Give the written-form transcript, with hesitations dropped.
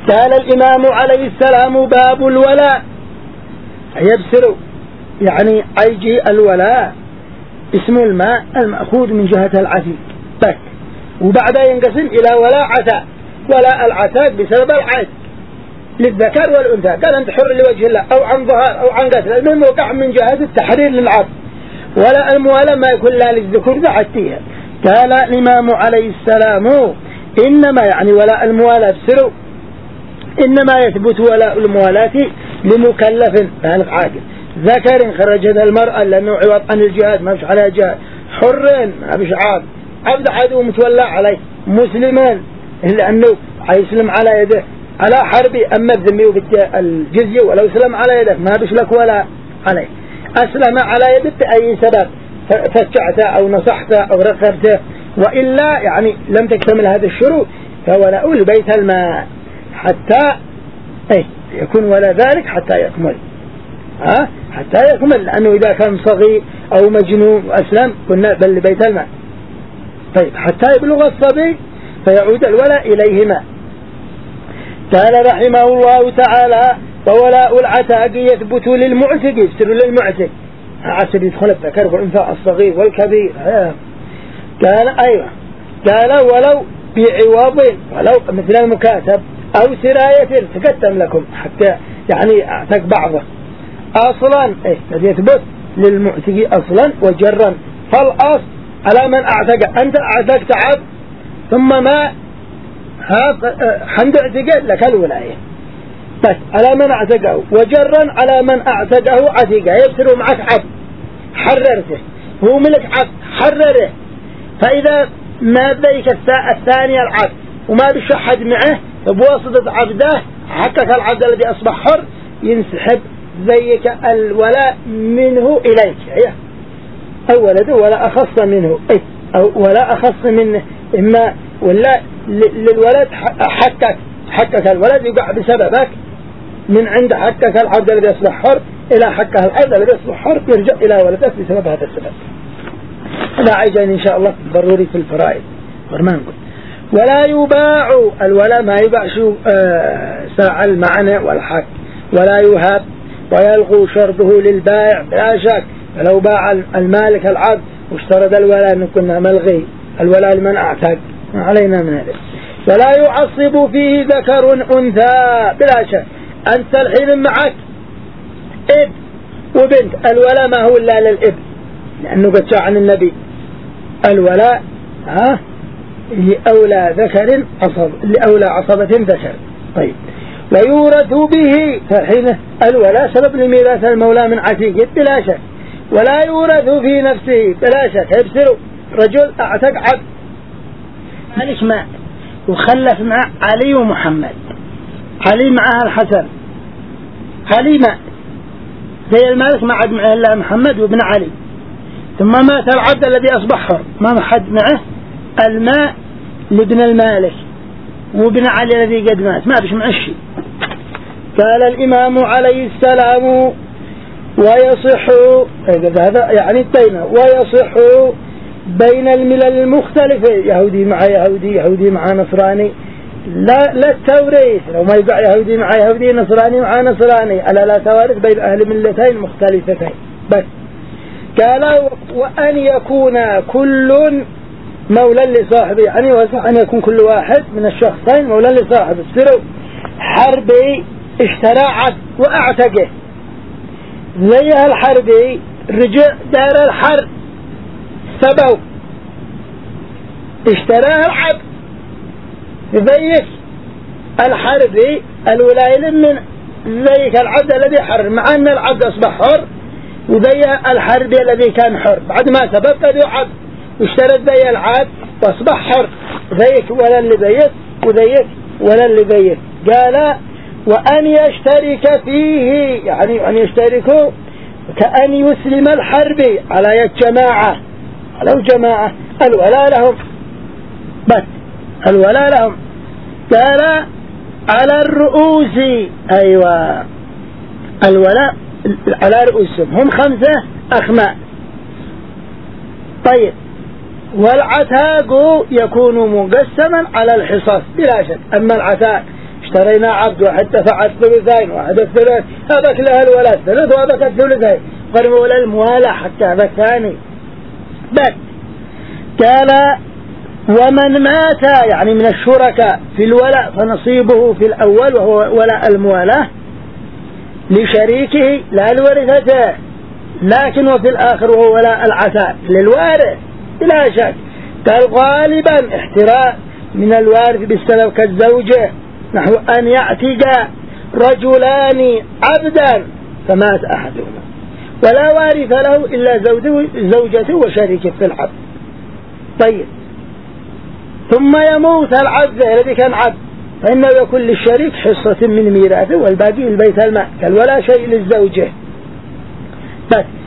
قال الإمام عليه السلام باب الولاء يبسر يعني أيجي الولاء اسم الماء المأخوذ من جهة العتيق بك، وبعدها ينقسم إلى ولاء عتاق. ولاء العتاق بسبب العتق للذكر والأنثى، قال أنت حر لوجه الله أو عن ظهر أو عن قتل، المهم وقع من جهة التحرير للعبد. ولا الموالاة ما يكون لا للذكور ذعتيها. قال الإمام عليه السلام إنما يعني ولاء الموالاة بسروا إنما يثبت ولاء الموالاة لمكلف بالغ عاقل، ذكر خرجت المرأة لأنه عوض عن الجهاد ما فيش عليها جهاد، حر ما فيش عبد عدو متولى عليه، مسلمان لأنه يسلم على يده على حربي، أما الذمي وبدأ الجزية ولو سلم على يده ما بيش لك ولا عليه. أسلم على يده بأي سبب، فتشعته أو نصحته أو رخرته، وإلا يعني لم تكتمل هذا الشروط فولاء البيت المال حتى يكون ولا ذلك حتى يكمل، حتى يكمل، لأنه إذا كان صغير أو مجنون وأسلم قلنا بل لبيت المال. طيب حتى يبلغ الصبي فيعود الولاء إليهما. قال رحمه الله تعالى وولاء العتاق يثبت للمعتق، يفسر للمعتق عسب يدخل الذكر والأنثى الصغير والكبير. قال أيوة، قال ولو بعوض، ولو مثل المكاتب أو سراية تقدم لكم حتى يعني اعتق بعضه أصلا يثبت للمعتق أصلا وجرا. فالأصل على من اعتق، أنت اعتقت عبد ثم ما حمد اعتقاد لك الولاية، بس على من اعتقه، وجرا على من اعتقه عتيقه، يبصر معك عبد حررته، هو ملك عبد حرره، فإذا ما ذيك الثاني العبد وما بشحد معه بواسطة عبده حقك العبد الذي أصبح حر ينسحب ذيك الولاء منه إليك، أو ولده ولا أخص منه أو ولا أخص منه، إما ولا للولد حقك الولد يقع بسببك من عند حقك العبد الذي يصبح حر إلى حقه العبد الذي يصبح حر يرجع إلى ولدك بسبب هذا السبب. لا عجل إن شاء الله ضروري في الفرائض فرمان. ولا يباع الولاء ما يباع ساع المعنى والحق، ولا يهاب ويلغو شرطه للبائع بلا شك. فلو باع المالك العبد واشترط الولاء أن كنا ملغي الولاء لمن اعتق علينا من هذا. ولا يعصب فيه ذكر أنثى بلا شك. أنت الحين معك اب وبنت، الولاء ما هو إلا للاب، لأنه قد جاء عن النبي الولاء لأولى ذكر عصب، لأولى عصبة ذكر. طيب ويورث به، فحين الولاء سبب لميراث المولى من عتيق بلا شك. ولا يورث في نفسه بلا شك. يبصر رجل اعتق عبد مالك ما وخلف مع علي ومحمد، علي معها الحسن، علي مات زي المالك ما عاد معه إلا محمد وابن علي، ثم مات العبد الذي أصبح حر ما حد معه الماء لابن المالك وابن علي الذي قد مات ما بش معه شيء. قال الإمام عليه السلام ويصح هذا يعني الدين، ويصح بين الملل المختلفة، يهودي مع يهودي، يهودي مع نصراني، لا التوريث، لو ما يقع يهودي مع يهودي، نصراني مع نصراني، ألا لا توارث بين أهل ملتين مختلفتين. بس قال وأن يكون كل مولا لصاحبه، يعني وصح أن يكون كل واحد من الشخصين مولا لصاحبه. السرو حربي اشترى عبد واعتقه، زيها الحربي رجع دار الحرب سبوا اشتراها العبد، زيك الحربي الولاية من زيك العبد الذي حر، مع أن العبد أصبح حر، وزيها الحربي الذي كان حر بعد ما سبب قد عبد واشترت زي العبد واصبح حر، زيك ولا اللي زيك وزيك ولا اللي زيك. قال وأن يشترك فيه، يعني أن يشتركوا كأن يسلم الحربي على يد جماعة، لو جماعة الولاء لهم، بس الولاء لهم. قال على الرؤوس، أيوة الولاء على رؤوسهم، هم 5 أخماء. طيب والعتاق يكون مقسما على الحصص بلا شك. أما العتاق اشترينا عبد واحد دفع الثلثين واحد الثلث، هذاك له الولد ثلث وهذاك الثلثين، فرموا الموالاة حتى هذا الثاني. بس قال ومن مات يعني من الشركاء في الولاء فنصيبه في الأول وهو ولاء الموالاة لشريكه لا الورثته، لكن وفي الآخر وهو ولاء العتاء للوارث بلا شك. قال غالبا احتراء من الوارث بالسبب كالزوجة، نحو أن يعتق رجلان عبدا فمات أحدهما ولا وارث له إلا زوجته وشريكه في العبد. طيب ثم يموت العبد الذي كان عبد فإنه يكون للشريك حصة من ميراثه والباقي البيت المال ولا شيء للزوجة. بس